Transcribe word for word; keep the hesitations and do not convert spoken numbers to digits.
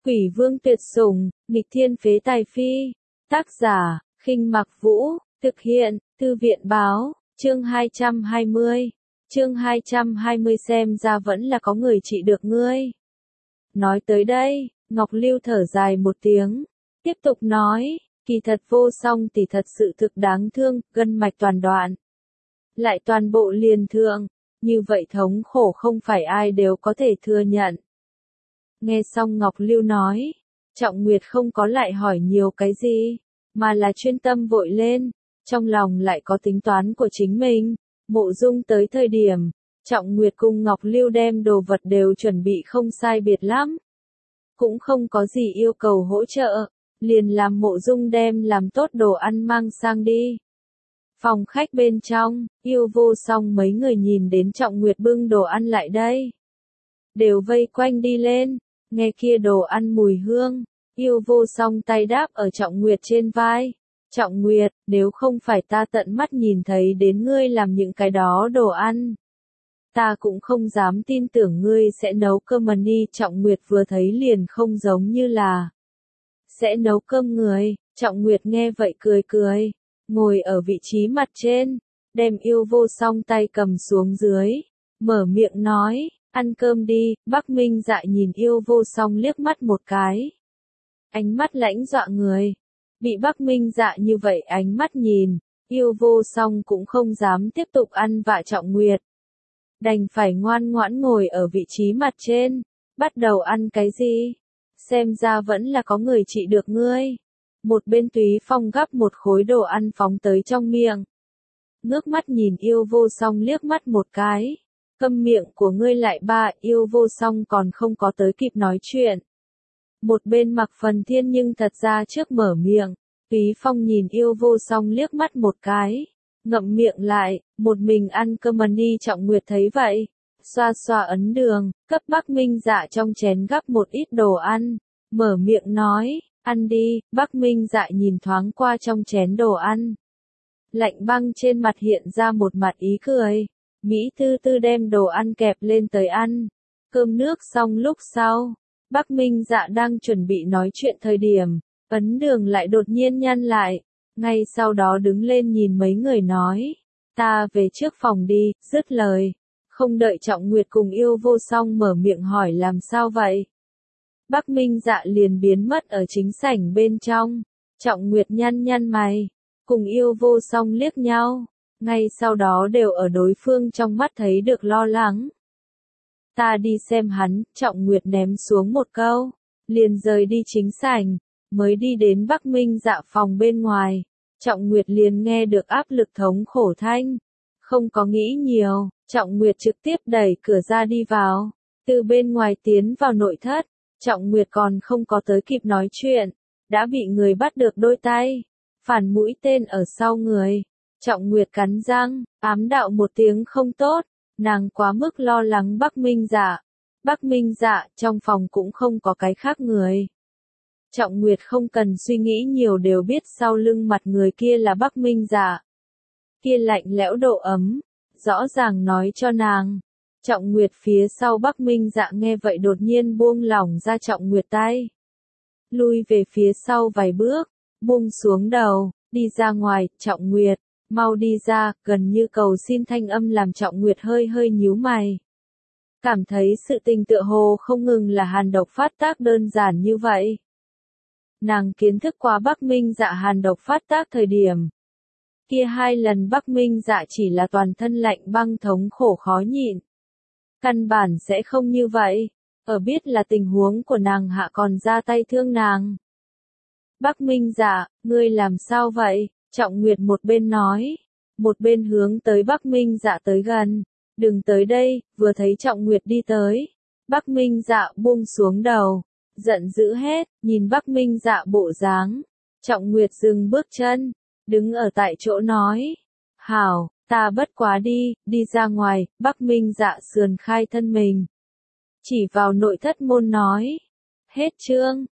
Quỷ vương tuyệt sủng, nghịch thiên phế tài phi. Tác giả, Khinh Mặc Vũ, thực hiện, Thư viện báo, chương hai trăm hai mươi. Chương hai trăm hai mươi xem ra vẫn là có người trị được ngươi. Nói tới đây, Ngọc Lưu thở dài một tiếng, tiếp tục nói, kỳ thật Vô Song tỷ thật sự thực đáng thương, gân mạch toàn đoạn. Lại toàn bộ liền thượng, như vậy thống khổ không phải ai đều có thể thừa nhận. Nghe xong Ngọc Lưu nói, Trọng Nguyệt không có lại hỏi nhiều cái gì, mà là chuyên tâm vội lên, trong lòng lại có tính toán của chính mình. Mộ Dung tới thời điểm, Trọng Nguyệt cùng Ngọc Lưu đem đồ vật đều chuẩn bị không sai biệt lắm. Cũng không có gì yêu cầu hỗ trợ, liền làm Mộ Dung đem làm tốt đồ ăn mang sang đi. Phòng khách bên trong, Yêu Vô Song mấy người nhìn đến Trọng Nguyệt bưng đồ ăn lại đây. Đều vây quanh đi lên, nghe kia đồ ăn mùi hương, Yêu Vô Song tay đáp ở Trọng Nguyệt trên vai. Trọng Nguyệt, nếu không phải ta tận mắt nhìn thấy đến ngươi làm những cái đó đồ ăn, ta cũng không dám tin tưởng ngươi sẽ nấu cơm mà đi. Trọng Nguyệt vừa thấy liền không giống như là sẽ nấu cơm người. Trọng Nguyệt nghe vậy cười cười, ngồi ở vị trí mặt trên, đem Yêu Vô Song tay cầm xuống dưới, mở miệng nói, ăn cơm đi. Bắc Minh Dạ nhìn Yêu Vô Song liếc mắt một cái, ánh mắt lãnh dọa người. Bị Bắc Minh Dạ như vậy ánh mắt nhìn, Yêu Vô Song cũng không dám tiếp tục ăn vạ Trọng Nguyệt. Đành phải ngoan ngoãn ngồi ở vị trí mặt trên, bắt đầu ăn cái gì? Xem ra vẫn là có người trị được ngươi. Một bên Túy Phong gắp một khối đồ ăn phóng tới trong miệng. Ngước mắt nhìn Yêu Vô Song liếc mắt một cái. Câm miệng của ngươi lại ba. Yêu Vô Song còn không có tới kịp nói chuyện. Một bên Mặc Phần Thiên nhưng thật ra trước mở miệng. Túy Phong nhìn Yêu Vô Song liếc mắt một cái, ngậm miệng lại, một mình ăn cơm mà đi. Trọng Nguyệt thấy vậy, xoa xoa ấn đường, cấp Bắc Minh Dạ trong chén gắp một ít đồ ăn, mở miệng nói, ăn đi. Bắc Minh Dạ nhìn thoáng qua trong chén đồ ăn, lạnh băng trên mặt hiện ra một mặt ý cười, Mỹ tư tư đem đồ ăn kẹp lên tới ăn. Cơm nước xong lúc sau, Bắc Minh Dạ đang chuẩn bị nói chuyện thời điểm, ấn đường lại đột nhiên nhăn lại, ngay sau đó đứng lên nhìn mấy người nói, ta về trước phòng đi. Dứt lời, không đợi Trọng Nguyệt cùng Yêu Vô Song mở miệng hỏi làm sao vậy, Bắc Minh Dạ liền biến mất ở chính sảnh bên trong. Trọng Nguyệt nhăn nhăn mày, cùng Yêu Vô Song liếc nhau, ngay sau đó đều ở đối phương trong mắt thấy được lo lắng. Ta đi xem hắn. Trọng Nguyệt ném xuống một câu, liền rời đi chính sảnh. Mới đi đến Bắc Minh Dạ phòng bên ngoài, Trọng Nguyệt liền nghe được áp lực thống khổ thanh. Không có nghĩ nhiều, Trọng Nguyệt trực tiếp đẩy cửa ra đi vào, từ bên ngoài tiến vào nội thất. Trọng Nguyệt còn không có tới kịp nói chuyện, đã bị người bắt được đôi tay, phản mũi tên ở sau người. Trọng Nguyệt cắn răng, ám đạo một tiếng không tốt, nàng quá mức lo lắng Bắc Minh Dạ. Bắc Minh Dạ, trong phòng cũng không có cái khác người. Trọng Nguyệt không cần suy nghĩ nhiều đều biết sau lưng mặt người kia là Bắc Minh Dạ. Kia lạnh lẽo độ ấm, rõ ràng nói cho nàng. Trọng Nguyệt phía sau Bắc Minh Dạ nghe vậy đột nhiên buông lỏng ra Trọng Nguyệt tay. Lui về phía sau vài bước, buông xuống đầu, đi ra ngoài. Trọng Nguyệt, mau đi ra. Gần như cầu xin thanh âm làm Trọng Nguyệt hơi hơi nhíu mày. Cảm thấy sự tình tựa hồ không ngừng là hàn độc phát tác đơn giản như vậy. Nàng kiến thức qua Bắc Minh Dạ hàn độc phát tác thời điểm. Kia hai lần Bắc Minh Dạ chỉ là toàn thân lạnh băng thống khổ khó nhịn. Căn bản sẽ không như vậy, ở biết là tình huống của nàng hạ còn ra tay thương nàng. Bắc Minh Dạ, ngươi làm sao vậy? Trọng Nguyệt một bên nói, một bên hướng tới Bắc Minh Dạ tới gần. Đừng tới đây. Vừa thấy Trọng Nguyệt đi tới, Bắc Minh Dạ buông xuống đầu, giận dữ hết, nhìn Bắc Minh Dạ bộ dáng. Trọng Nguyệt dừng bước chân, đứng ở tại chỗ nói, hảo, ta bất quá đi. Đi ra ngoài. Bắc Minh Dạ sườn khai thân mình, chỉ vào nội thất môn nói, hết chương.